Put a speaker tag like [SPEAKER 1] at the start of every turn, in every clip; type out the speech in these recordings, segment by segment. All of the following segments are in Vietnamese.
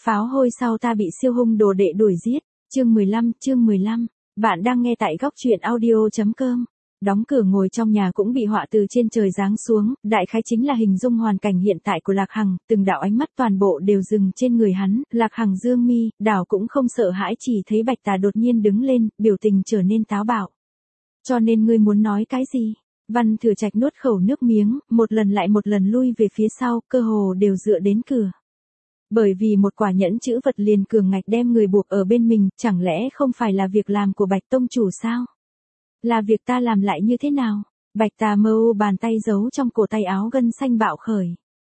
[SPEAKER 1] Pháo hôi sau ta bị siêu hung đồ đệ đuổi giết. Chương 15. Bạn đang nghe tại góc truyện audio.com. Đóng cửa ngồi trong nhà cũng bị họa từ trên trời giáng xuống, đại khái chính là hình dung hoàn cảnh hiện tại của Lạc Hằng, từng đạo ánh mắt toàn bộ đều dừng trên người hắn, Lạc Hằng dương mi, đảo cũng không sợ hãi, chỉ thấy Bạch Tà đột nhiên đứng lên, biểu tình trở nên táo bạo. Cho nên ngươi muốn nói cái gì? Văn Thừa Trạch nuốt khẩu nước miếng, một lần lại một lần lui về phía sau, cơ hồ đều dựa đến cửa. Bởi vì một quả nhẫn chữ vật liền cường ngạch đem người buộc ở bên mình, chẳng lẽ không phải là việc làm của Bạch tông chủ sao? Là việc ta làm lại như thế nào? Bạch Tà mơ bàn tay giấu trong cổ tay áo gân xanh bạo khởi.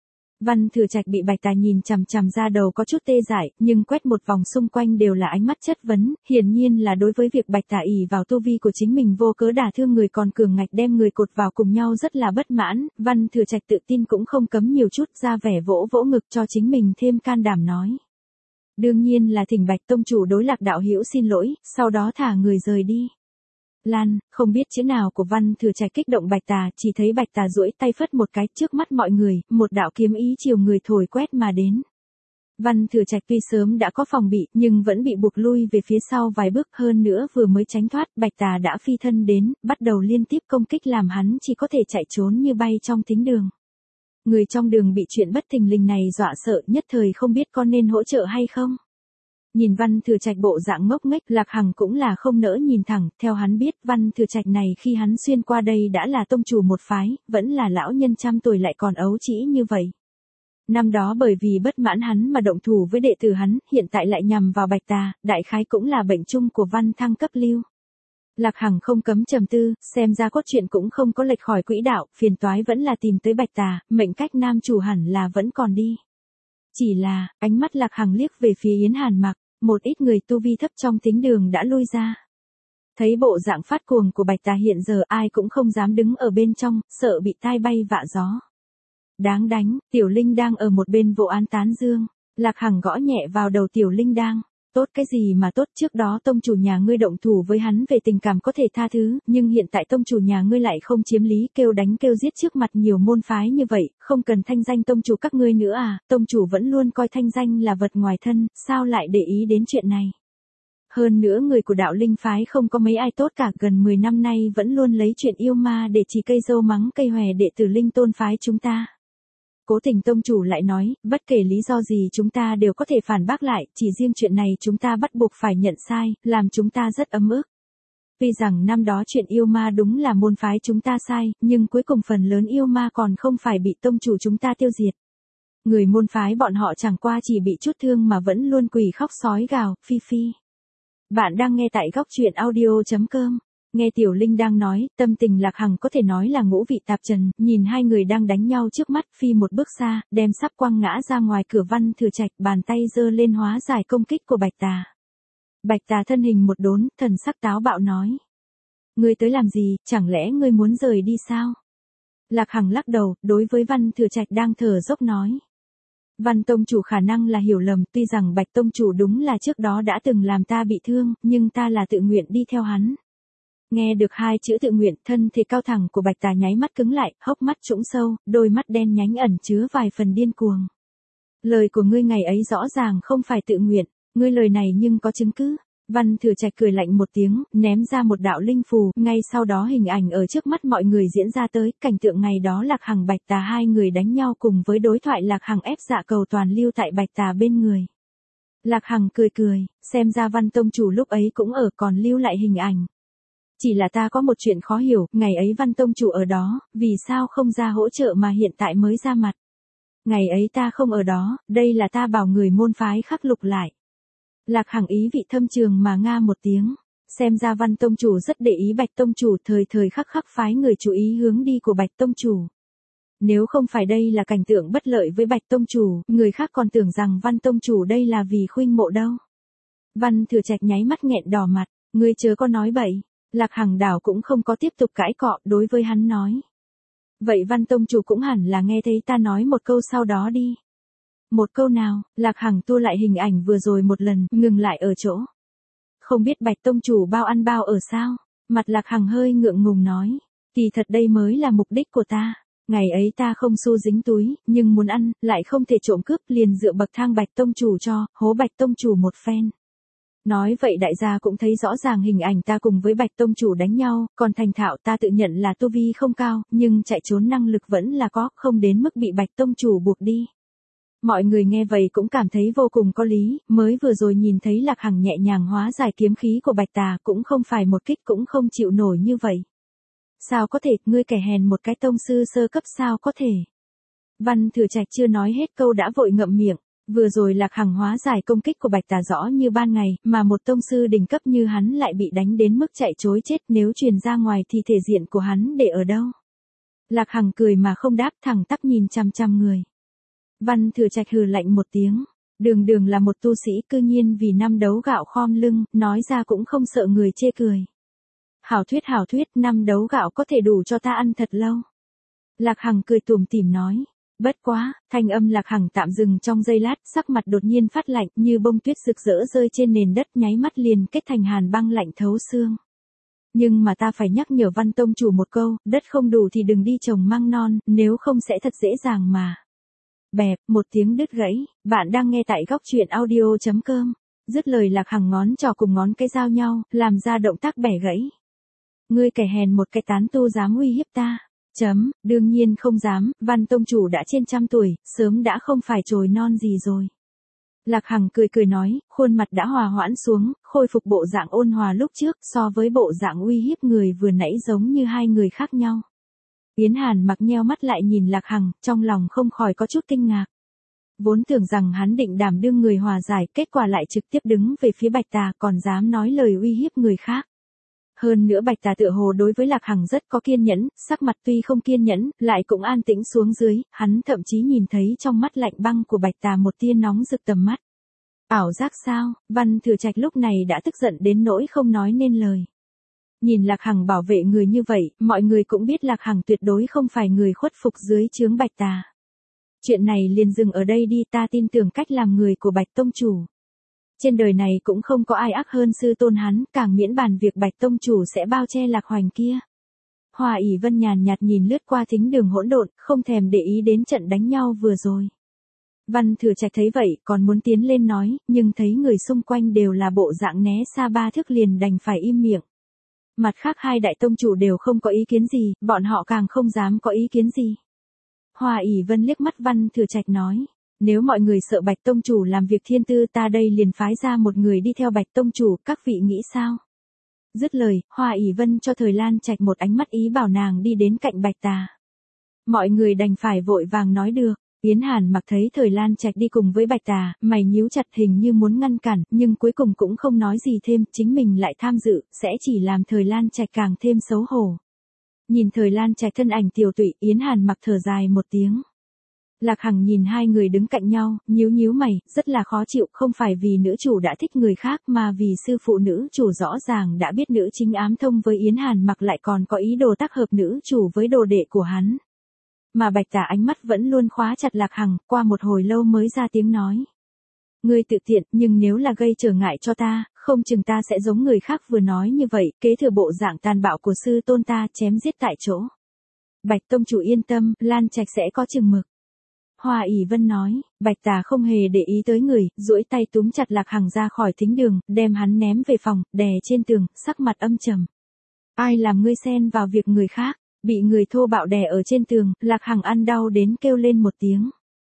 [SPEAKER 1] Văn Thừa Trạch bị Bạch Tà nhìn chằm chằm ra đầu có chút tê dại, nhưng quét một vòng xung quanh đều là ánh mắt chất vấn, hiển nhiên là đối với việc Bạch Tà ỷ vào tu vi của chính mình vô cớ đả thương người còn cường ngạch đem người cột vào cùng nhau rất là bất mãn, Văn Thừa Trạch tự tin cũng không cấm nhiều chút ra vẻ vỗ vỗ ngực cho chính mình thêm can đảm nói. Đương nhiên là thỉnh Bạch tông chủ đối Lạc đạo hữu xin lỗi, sau đó thả người rời đi. Lan, không biết chữ nào của Văn Thừa Trạch kích động Bạch Tà, chỉ thấy Bạch Tà duỗi tay phất một cái trước mắt mọi người, một đạo kiếm ý chiều người thổi quét mà đến. Văn Thừa Trạch tuy sớm đã có phòng bị, nhưng vẫn bị buộc lui về phía sau vài bước, hơn nữa vừa mới tránh thoát, Bạch Tà đã phi thân đến, bắt đầu liên tiếp công kích làm hắn chỉ có thể chạy trốn như bay trong thính đường. Người trong đường bị chuyện bất thình lình này dọa sợ, nhất thời không biết có nên hỗ trợ hay không. Nhìn Văn Thừa Trạch bộ dạng ngốc nghếch, Lạc Hằng cũng là không nỡ nhìn thẳng, theo hắn biết Văn Thừa Trạch này khi hắn xuyên qua đây đã là tông chủ một phái, vẫn là lão nhân trăm tuổi lại còn ấu trĩ như vậy. Năm đó bởi vì bất mãn hắn mà động thủ với đệ tử hắn, hiện tại lại nhằm vào Bạch Tà, đại khái cũng là bệnh chung của Văn thăng cấp lưu. Lạc Hằng không cấm trầm tư, xem ra cốt truyện cũng không có lệch khỏi quỹ đạo, phiền toái vẫn là tìm tới Bạch Tà, mệnh cách nam chủ hẳn là vẫn còn đi. Chỉ là, ánh mắt Lạc Hằng liếc về phía Yến Hàn Mặc. Một ít người tu vi thấp trong thính đường đã lui ra. Thấy bộ dạng phát cuồng của Bạch Tà hiện giờ ai cũng không dám đứng ở bên trong, sợ bị tai bay vạ gió. Đáng đánh, Tiểu Linh đang ở một bên vô án tán dương. Lạc Hằng gõ nhẹ vào đầu Tiểu Linh đang. Tốt cái gì mà tốt, trước đó tông chủ nhà ngươi động thủ với hắn về tình cảm có thể tha thứ, nhưng hiện tại tông chủ nhà ngươi lại không chiếm lý, kêu đánh kêu giết trước mặt nhiều môn phái như vậy, không cần thanh danh tông chủ các ngươi nữa à, tông chủ vẫn luôn coi thanh danh là vật ngoài thân, sao lại để ý đến chuyện này. Hơn nữa người của đạo linh phái không có mấy ai tốt cả, gần 10 năm nay vẫn luôn lấy chuyện yêu ma để chỉ cây dâu mắng cây hòe đệ tử linh tôn phái chúng ta. Cố Tình tông chủ lại nói, bất kể lý do gì chúng ta đều có thể phản bác lại, chỉ riêng chuyện này chúng ta bắt buộc phải nhận sai, làm chúng ta rất ấm ức. Tuy rằng năm đó chuyện yêu ma đúng là môn phái chúng ta sai, nhưng cuối cùng phần lớn yêu ma còn không phải bị tông chủ chúng ta tiêu diệt. Người môn phái bọn họ chẳng qua chỉ bị chút thương mà vẫn luôn quỳ khóc sói gào, phi phi. Bạn đang nghe tại góc truyện audio.com. Nghe Tiểu Linh đang nói, tâm tình Lạc Hằng có thể nói là ngũ vị tạp trần, nhìn hai người đang đánh nhau trước mắt, phi một bước xa, đem sắp quăng ngã ra ngoài cửa Văn Thừa Trạch, bàn tay giơ lên hóa giải công kích của Bạch Tà. Bạch Tà thân hình một đốn, thần sắc táo bạo nói. Ngươi tới làm gì, chẳng lẽ ngươi muốn rời đi sao? Lạc Hằng lắc đầu, đối với Văn Thừa Trạch đang thở dốc nói. Văn tông chủ khả năng là hiểu lầm, tuy rằng Bạch tông chủ đúng là trước đó đã từng làm ta bị thương, nhưng ta là tự nguyện đi theo hắn. Nghe được hai chữ tự nguyện, thân thể cao thẳng của Bạch Tà nháy mắt cứng lại, hốc mắt trũng sâu, đôi mắt đen nhánh ẩn chứa vài phần điên cuồng. Lời của ngươi ngày ấy rõ ràng không phải tự nguyện, ngươi lời này nhưng có chứng cứ. Văn Thừa Trạch cười lạnh một tiếng, ném ra một đạo linh phù, ngay sau đó hình ảnh ở trước mắt mọi người diễn ra tới, cảnh tượng ngày đó Lạc Hằng Bạch Tà hai người đánh nhau cùng với đối thoại Lạc Hằng ép dạ cầu toàn lưu tại Bạch Tà bên người. Lạc Hằng cười cười, xem ra Văn tông chủ lúc ấy cũng ở còn lưu lại hình ảnh. Chỉ là ta có một chuyện khó hiểu, ngày ấy Văn tông chủ ở đó, vì sao không ra hỗ trợ mà hiện tại mới ra mặt. Ngày ấy ta không ở đó, đây là ta bảo người môn phái khắc lục lại. Lạc Hằng ý vị thâm trường mà nga một tiếng, xem ra Văn tông chủ rất để ý Bạch tông chủ, thời thời khắc khắc phái người chú ý hướng đi của Bạch tông chủ. Nếu không phải đây là cảnh tượng bất lợi với Bạch tông chủ, người khác còn tưởng rằng Văn tông chủ đây là vì khuynh mộ đâu. Văn Thừa Trạch nháy mắt nghẹn đỏ mặt, ngươi chớ có nói bậy. Lạc Hằng đảo cũng không có tiếp tục cãi cọ, đối với hắn nói. Vậy Văn tông chủ cũng hẳn là nghe thấy ta nói một câu sau đó đi. Một câu nào? Lạc Hằng tua lại hình ảnh vừa rồi một lần, ngừng lại ở chỗ. Không biết Bạch tông chủ bao ăn bao ở sao? Mặt Lạc Hằng hơi ngượng ngùng nói. Kỳ thật đây mới là mục đích của ta. Ngày ấy ta không xu dính túi, nhưng muốn ăn, lại không thể trộm cướp, liền dựa bậc thang Bạch tông chủ cho, hố Bạch tông chủ một phen. Nói vậy đại gia cũng thấy rõ ràng hình ảnh ta cùng với Bạch tông chủ đánh nhau, còn thành thạo ta tự nhận là tu vi không cao, nhưng chạy trốn năng lực vẫn là có, không đến mức bị Bạch tông chủ buộc đi. Mọi người nghe vậy cũng cảm thấy vô cùng có lý, mới vừa rồi nhìn thấy Lạc Hằng nhẹ nhàng hóa giải kiếm khí của Bạch Tà cũng không phải một kích cũng không chịu nổi như vậy. Sao có thể, ngươi kẻ hèn một cái tông sư sơ cấp sao có thể. Văn Thừa Trạch chưa nói hết câu đã vội ngậm miệng, vừa rồi Lạc Hằng hóa giải công kích của Bạch Tà rõ như ban ngày, mà một tông sư đỉnh cấp như hắn lại bị đánh đến mức chạy trối chết, nếu truyền ra ngoài thì thể diện của hắn để ở đâu. Lạc Hằng cười mà không đáp, thẳng tắp nhìn chằm chằm người. Văn Thừa Trạch hừ lạnh một tiếng, đường đường là một tu sĩ cư nhiên vì năm đấu gạo khom lưng, nói ra cũng không sợ người chê cười. Hảo thuyết, năm đấu gạo có thể đủ cho ta ăn thật lâu. Lạc Hằng cười tủm tỉm nói, bất quá, thanh âm Lạc Hằng tạm dừng trong giây lát, sắc mặt đột nhiên phát lạnh như bông tuyết rực rỡ rơi trên nền đất nháy mắt liền kết thành hàn băng lạnh thấu xương. Nhưng mà ta phải nhắc nhở Văn tông chủ một câu, đất không đủ thì đừng đi trồng măng non, nếu không sẽ thật dễ dàng mà. Bẹp, một tiếng đứt gãy, bạn đang nghe tại góc truyện audio.com. Dứt lời Lạc Hằng ngón trỏ cùng ngón cái giao nhau, làm ra động tác bẻ gãy. Ngươi kẻ hèn một cái tán tu dám uy hiếp ta. Đương nhiên không dám, Văn tông chủ đã trên 100 tuổi, sớm đã không phải chồi non gì rồi. Lạc Hằng cười nói, khuôn mặt đã hòa hoãn xuống, khôi phục bộ dạng ôn hòa lúc trước, so với bộ dạng uy hiếp người vừa nãy giống như hai người khác nhau. Yến Hàn mặc nheo mắt lại nhìn Lạc Hằng, trong lòng không khỏi có chút kinh ngạc. Vốn tưởng rằng hắn định đảm đương người hòa giải, kết quả lại trực tiếp đứng về phía Bạch Tà, còn dám nói lời uy hiếp người khác. Hơn nữa Bạch Tà tựa hồ đối với Lạc Hằng rất có kiên nhẫn, sắc mặt tuy không kiên nhẫn, lại cũng an tĩnh xuống dưới, hắn thậm chí nhìn thấy trong mắt lạnh băng của Bạch Tà một tia nóng rực tầm mắt. Ảo giác sao? Văn Thừa Trạch lúc này đã tức giận đến nỗi không nói nên lời. Nhìn Lạc Hằng bảo vệ người như vậy, mọi người cũng biết Lạc Hằng tuyệt đối không phải người khuất phục dưới chướng Bạch Tà. Chuyện này liền dừng ở đây đi, ta tin tưởng cách làm người của Bạch tông chủ. Trên đời này cũng không có ai ác hơn sư tôn hắn, càng miễn bàn việc Bạch tông chủ sẽ bao che Lạc Hoành kia. Hoa ỷ Vân nhàn nhạt nhìn lướt qua thính đường hỗn độn, không thèm để ý đến trận đánh nhau vừa rồi. Văn Thừa Trạch thấy vậy, còn muốn tiến lên nói, nhưng thấy người xung quanh đều là bộ dạng né xa 3 thước liền đành phải im miệng. Mặt khác hai đại tông chủ đều không có ý kiến gì, bọn họ càng không dám có ý kiến gì. Hoa ỷ Vân liếc mắt Văn Thừa Trạch nói, nếu mọi người sợ Bạch tông chủ làm việc thiên tư, ta đây liền phái ra một người đi theo Bạch tông chủ, các vị nghĩ sao? Dứt lời, Hoa ỷ Vân cho Thời Lan Trạch một ánh mắt ý bảo nàng đi đến cạnh Bạch Tà. Mọi người đành phải vội vàng nói được. Yến Hàn mặc thấy Thời Lan Trạch đi cùng với Bạch Tà, mày nhíu chặt hình như muốn ngăn cản, nhưng cuối cùng cũng không nói gì thêm, chính mình lại tham dự, sẽ chỉ làm Thời Lan Trạch càng thêm xấu hổ. Nhìn Thời Lan Trạch thân ảnh tiều tụy, Yến Hàn mặc thở dài một tiếng. Lạc Hằng nhìn hai người đứng cạnh nhau, nhíu mày, rất là khó chịu, không phải vì nữ chủ đã thích người khác mà vì sư phụ nữ chủ rõ ràng đã biết nữ chính ám thông với Yến Hàn mặc lại còn có ý đồ tác hợp nữ chủ với đồ đệ của hắn. Mà Bạch Tà ánh mắt vẫn luôn khóa chặt Lạc Hằng, qua một hồi lâu mới ra tiếng nói. Ngươi tự tiện, nhưng nếu là gây trở ngại cho ta, không chừng ta sẽ giống người khác vừa nói như vậy, kế thừa bộ dạng tàn bạo của sư tôn ta, chém giết tại chỗ. Bạch tông chủ yên tâm, Lan Trạch sẽ có chừng mực. Hoa ỷ Vân nói, Bạch Tà không hề để ý tới người, duỗi tay túm chặt Lạc Hằng ra khỏi thính đường, đem hắn ném về phòng, đè trên tường, sắc mặt âm trầm. Ai làm ngươi xen vào việc người khác? Bị người thô bạo đè ở trên tường, Lạc Hằng ăn đau đến kêu lên một tiếng.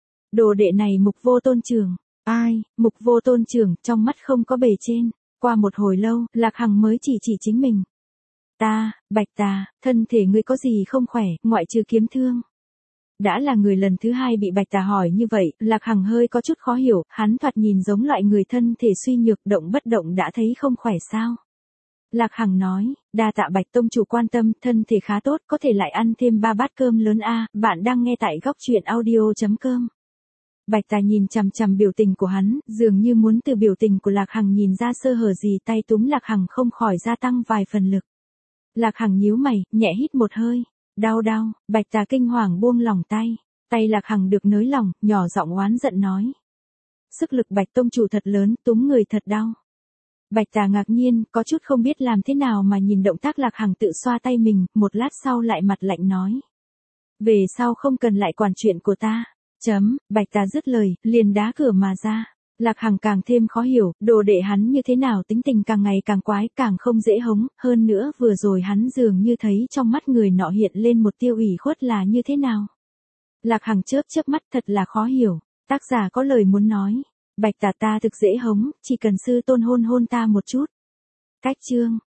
[SPEAKER 1] Đồ đệ này Mục Vô Tôn trưởng. Ai? Mục Vô Tôn trưởng, trong mắt không có bề trên. Qua một hồi lâu, Lạc Hằng mới chỉ chính mình. Bạch Tà, thân thể ngươi có gì không khỏe, ngoại trừ kiếm thương? Đã là người lần thứ hai bị Bạch Tà hỏi như vậy, Lạc Hằng hơi có chút khó hiểu, hắn thoạt nhìn giống loại người thân thể suy nhược, động bất động đã thấy không khỏe sao? Lạc Hằng nói, đa tạ Bạch tông chủ quan tâm, thân thể khá tốt, có thể lại ăn thêm 3 bát cơm lớn a. Bạn đang nghe tại góc truyện audio.com. Bạch Tà nhìn chằm chằm biểu tình của hắn, dường như muốn từ biểu tình của Lạc Hằng nhìn ra sơ hở gì, tay túm Lạc Hằng không khỏi gia tăng vài phần lực. Lạc Hằng nhíu mày, nhẹ hít một hơi, đau, Bạch Tà kinh hoàng buông lỏng tay Lạc Hằng được nới lỏng, nhỏ giọng oán giận nói. Sức lực Bạch tông chủ thật lớn, túm người thật đau. Bạch Tà ngạc nhiên, có chút không biết làm thế nào mà nhìn động tác Lạc Hằng tự xoa tay mình, một lát sau lại mặt lạnh nói. Về sau không cần lại quản chuyện của ta. Bạch Tà dứt lời, liền đá cửa mà ra. Lạc Hằng càng thêm khó hiểu, đồ đệ hắn như thế nào tính tình càng ngày càng quái, càng không dễ hống, hơn nữa vừa rồi hắn dường như thấy trong mắt người nọ hiện lên một tiêu ủy khuất là như thế nào. Lạc Hằng chớp chớp mắt thật là khó hiểu, tác giả có lời muốn nói. Bạch Tà ta thực dễ hống, chỉ cần sư tôn hôn hôn ta một chút. Cách chương.